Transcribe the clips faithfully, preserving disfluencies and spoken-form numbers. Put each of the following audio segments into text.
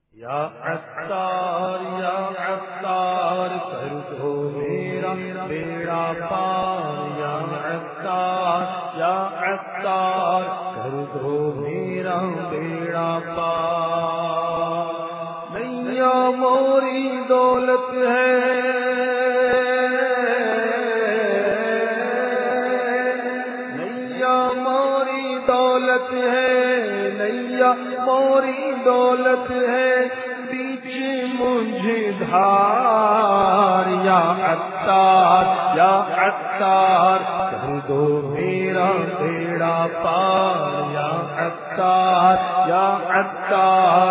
یا عطار یا عطار کر دو میرا بیڑا پار، یا عطار یا عطار کر دو میرا بیڑا پار۔ نیا موری دولت ہے، نیا موری دولت ہے، نیا موری دولت ہے، بیچ مجھے دھار، یا عطار یا عطار کر دو میرا بیڑا پار، یا عطار یا عطار۔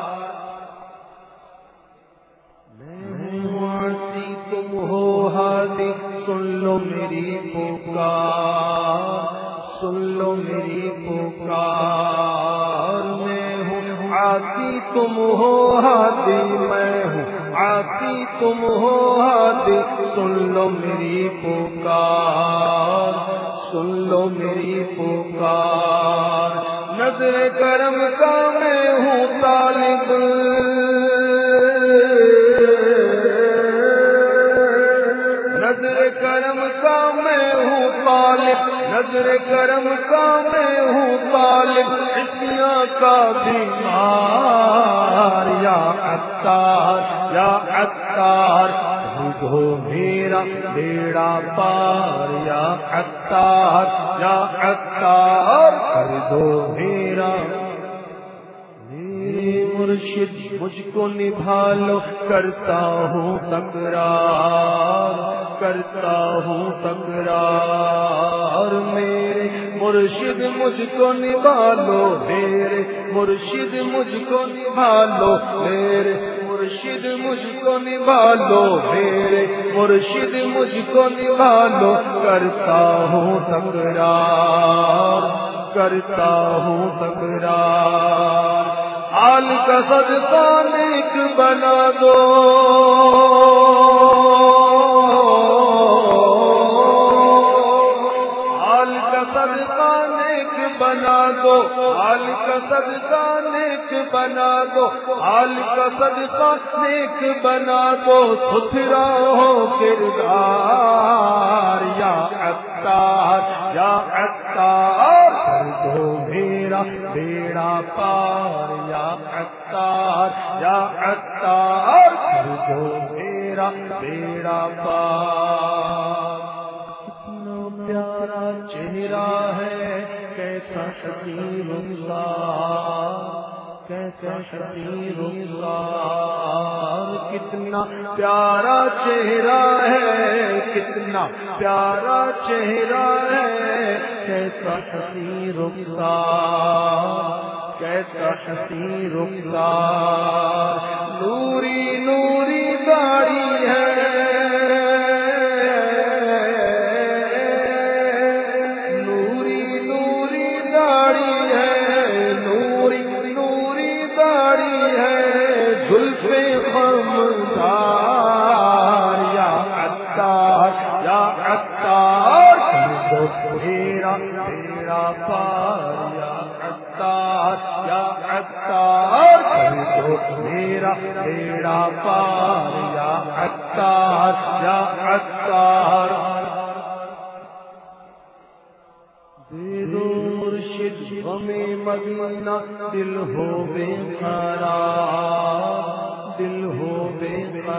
میں ہوں عاصی تم ہو ہادی، سن لو میری پکار، سن لو میری پکار۔ میں ہوں عاصی تم ہو ہادی، میں ہوں عاصی تم ہو ہادی، سن لو میری پکار، سن لو میری پکار۔ نظر کرم کا میں ہوں طالب، نظر کرم کا میں ہوں طالب، نظر کرم کا میں ہوں طالب، عطیہ کا بیمار، یا عطار یا عطار کر دو میرا بیڑا پار، یا عطار یا عطار کر دو میرا۔ میرے مرشد مجھ کو نبھا لو، کرتا ہوں تکرار، کرتا ہوں تکرار۔ میرے مرشد مجھ کو نبھا لو، میرے مرشد مجھ کو نبھا لو، میرے مرشد مجھ کو نبھا لو، میرے مرشد مجھ کو نبھا لو۔ کرتا ہوں تکرار، کرتا ہوں تکرار۔ حال کا صدقہ نیک بنا دو، حال کا صدقہ نیک بنا دو، حال کا صدقہ نیک بنا دو، حال کا صدقہ نیک بنا دو، ستھرا ہو کردار، یا عطار یا عطار کر دو میرا بیڑا پار، یا عطار یا عطار کر دو میرا بیڑا پار۔ کتنا پیارا چہرہ ہے، کیسا شکیل انصار، کیسا شکیل انصار۔ کتنا پیارا چہرہ ہے، کتنا پیارا چہرہ ہے، کیسا حسین رخسار، کیسا حسین رخسار۔ نوری نوری داڑھی ہے، نوری نوری داڑھی ہے، نوری نوری داڑھی ہے، زلفیں خمدار، یا عطار یا عطار کر دو میرا بیڑا پار، یا عطار یا عطار کر دو میرا بیڑا پار، یا عطار یا عطار۔ دے دو مرشد غم مدینہ، دل ہو بے قرار، دل ہو بے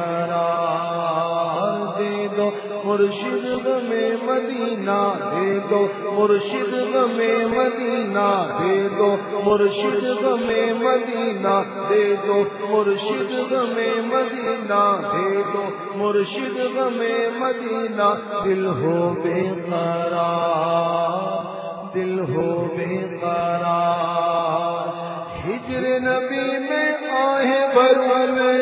قرار۔ دے دو مرشد غم مدینہ، دے دو مرشد غم مدینہ، دے دو مرشد غم مدینہ، دے دو مرشد غم مدینہ، دے دو مرشد غم مدینہ۔ دل ہو بے قرار، دل ہو بے قرار۔ ہجر نبی میں آہ بھرو میں،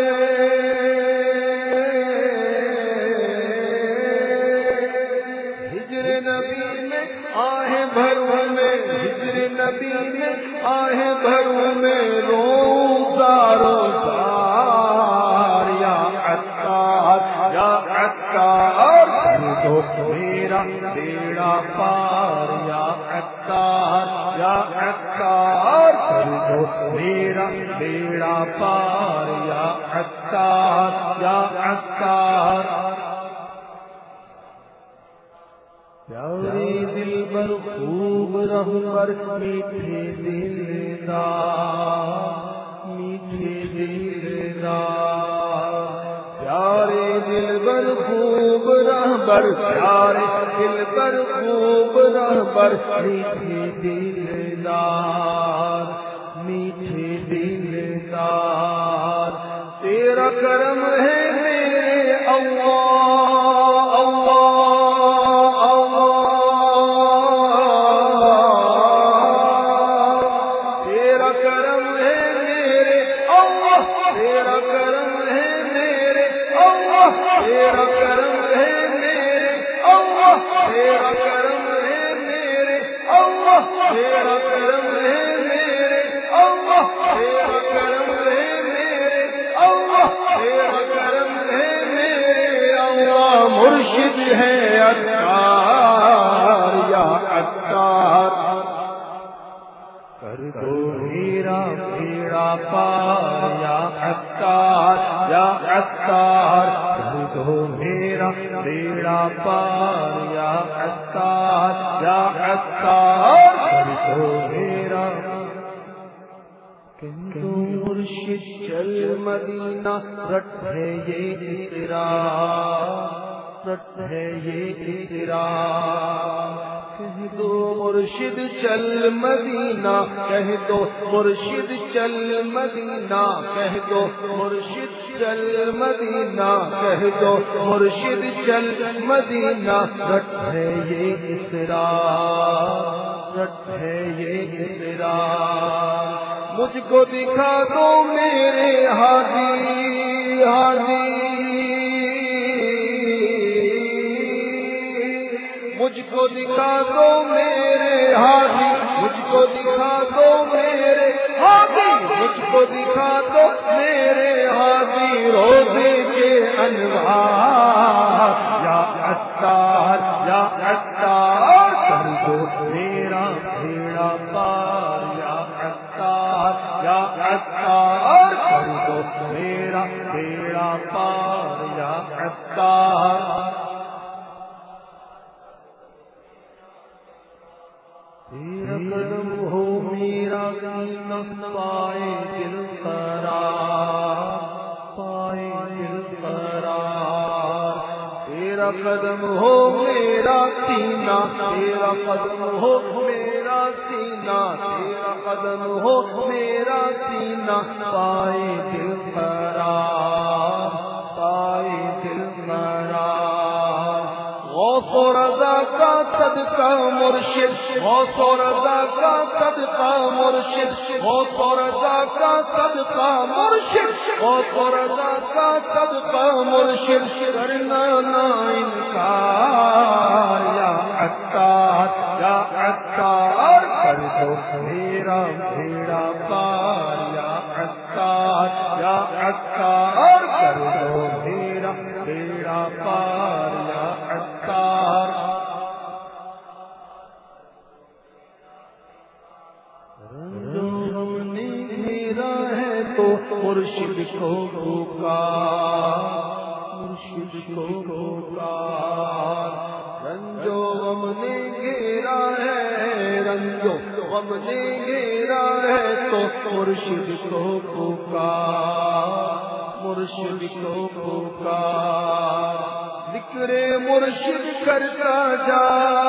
ہجر نبی میں آہ بھرو میں، ہجر نبی میں آہ بھرو میں، رو زارو زار، یا عطار یا عطار کر دو میرا بیڑا پار، یا عطار یا عطار کر دو میرا بیڑا پار یا عطار یا عطار پیارے دل بر خوب رہبر میٹھے دلدار میٹھے دلدار پیارے دل بر خوب رہبر پیارے دل بر خوب رہبر میٹھے دلدار میٹھے دلدار تیرا کرم ہے میرے اللہ اللہ تیرا کرم ہے میرے اللہ تیرا کرم ہے میرے اللہ تیرا کرم ہے میرے اللہ تیرا کرم ہے میرے اللہ تیرا کرم ہے میرے اللہ تیرا کرم ہے میرے اللہ تیرا کرم ہے میرے اللہ مرشد ہے عطار یا عطار کر دو میرا بیڑا پار یا عطار یا عطار کر دو میرا بیڑا پار یا عطار یا عطار کر دو میرا تو مرشد چل مدینہ رٹ ہے یہ اقرار رٹ ہے یہ اقرار کہہ دو مرشد چل مدینہ کہہ دو مرشد چل مدینہ کہہ دو مرشد چل مدینہ کہہ دو مرشد چل مدینہ رٹ ہے یہ اقرار رٹ ہے یہ اقرار مجھ کو دکھا دو میرے ہادی ہادی مجھ کو دکھا دو میرے ہادی مجھ کو دکھا دو میرے ہادی مجھ کو دکھا دو میرے ہادی روزے کے انوار یا عطار یا عطار کر دو میرا بھیڑا پار یا عطار یا عطار کر دو میرا بیڑا پار یا عطار تیرا قدم ہو میرا سینہ پائے دل قرار پائے دل قرار تیرا قدم ہو میرا سینہ تیرا قدم ہو میرا سینہ تیرا قدم ہو میرا سینہ پائے دل قرار پائے دل قرار غوث و رضا کا صدقہ مرشد غوث و رضا کا صدقہ مرشد غوث و رضا کا صدقہ مرشد غوث و رضا کا صدقہ مرشد کرنا نہ انکار یا عطار یا عطار کر دو میرا بھیڑا پار یا عطار یا عطار کر دو میرا بھیڑا پار یا عطار جو ہم نے گھیرا ہے تو مرشد کو پکار مرشد کو پکار رنجو غم نے گھیرا ہے رنجو غم نے گھیرا ہے تو مرشد کو پکار مرشد کو پکار ذکر مرشد کرتا جا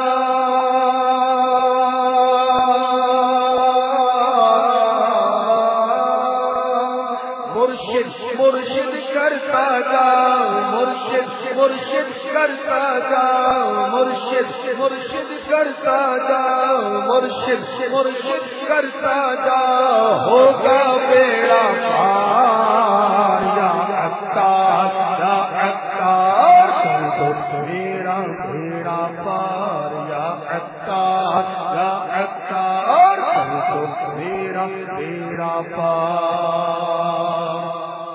مرشد مرشد کرتا جا مرشد مرشد کرتا جا مرشد مرشد کرتا جا مرشد مرشد کرتا جا ہوگا بیڑا پار یا عطار یا عطار کر دو میرا بیڑا پار یا عطار یا عطار کر دو میرا بیڑا پار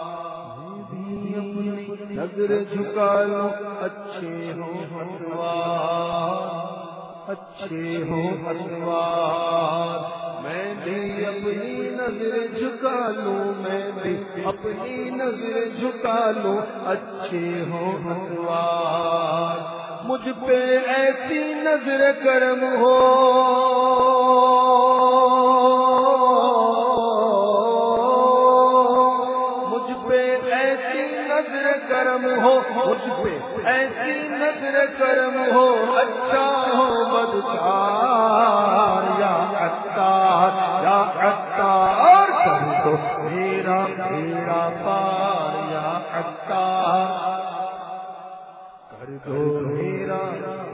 نظر جھکا لو اچھے ہو ہموار اچھے ہو ہموار میں بھی اپنی نظر جھکا لوں میں بھی اپنی نظر جھکا لوں اچھے ہوں اتوار مجھ پہ ایسی نظر کرم ہو مجھ پہ ایسی نظر کرم ہو مجھ پہ ایسی نظر کرم ہو اچھا ہو بدکار یا عطار یا عطار کر دو میرا بیڑا پار یا عطار کر دو میرا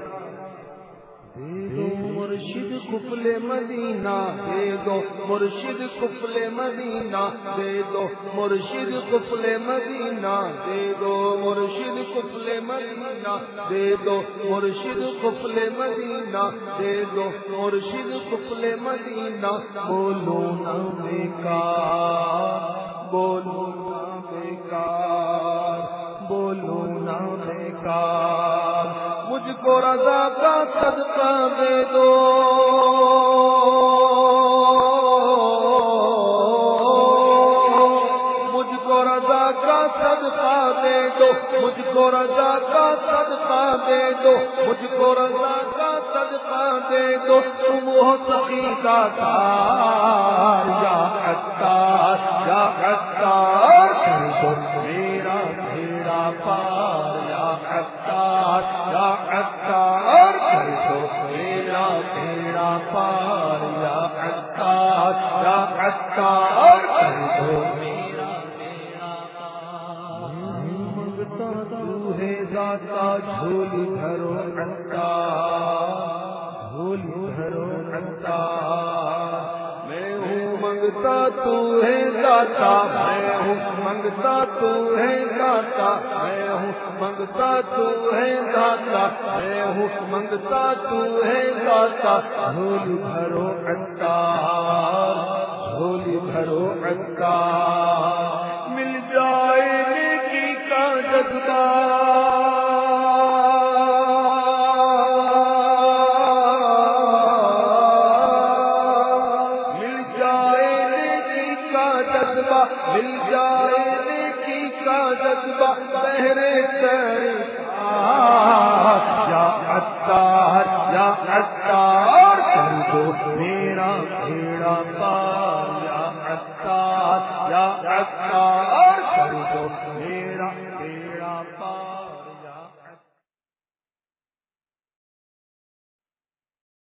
دے دو مرشد قفل مدینہ دے دو مرشد قفل مدینہ دے دو مرشد قفل مدینہ دے دو مرشد قفل مدینہ دے دو مرشد قفل مدینہ دے دو مرشد قفل مدینہ بولو نہ بیکار بولو نہ بیکار بولو نہ بیکار مجھ کو رضا کا صدقہ دے دو مجھ کو رضا کا صدقہ دے دو مجھ کو رضا کا صدقہ دے دو مجھ کو رضا کا صدقہ دے دو تم ہو سخی کا تار یا عطار یا عطار کر دو میرا بھیڑا پار یا عطار یا عطار کر دو میرا بھیڑا پار یا عطار یا عطار کر دو میرا بھیڑا پار منگتا تو ہے ذاتا جھولی بھرو عطار جھولی بھرو عطار میں ہوں منگتا تو ہے داتا میں ہوں منگتا تو ہے داتا میں ہوں منگتا تو ہے داتا میں ہوں منگتا تو ہے داتا جھولی بھرو عطار جھولی بھرو عطار مل جائے نیکی کا جذبہ مل جائے نیکی کا جذبہ مل جائے نیکی کا جذبہ بہرے یا عطار یا عطار کر دو میرا بھیڑا پار یا عطار یا عطار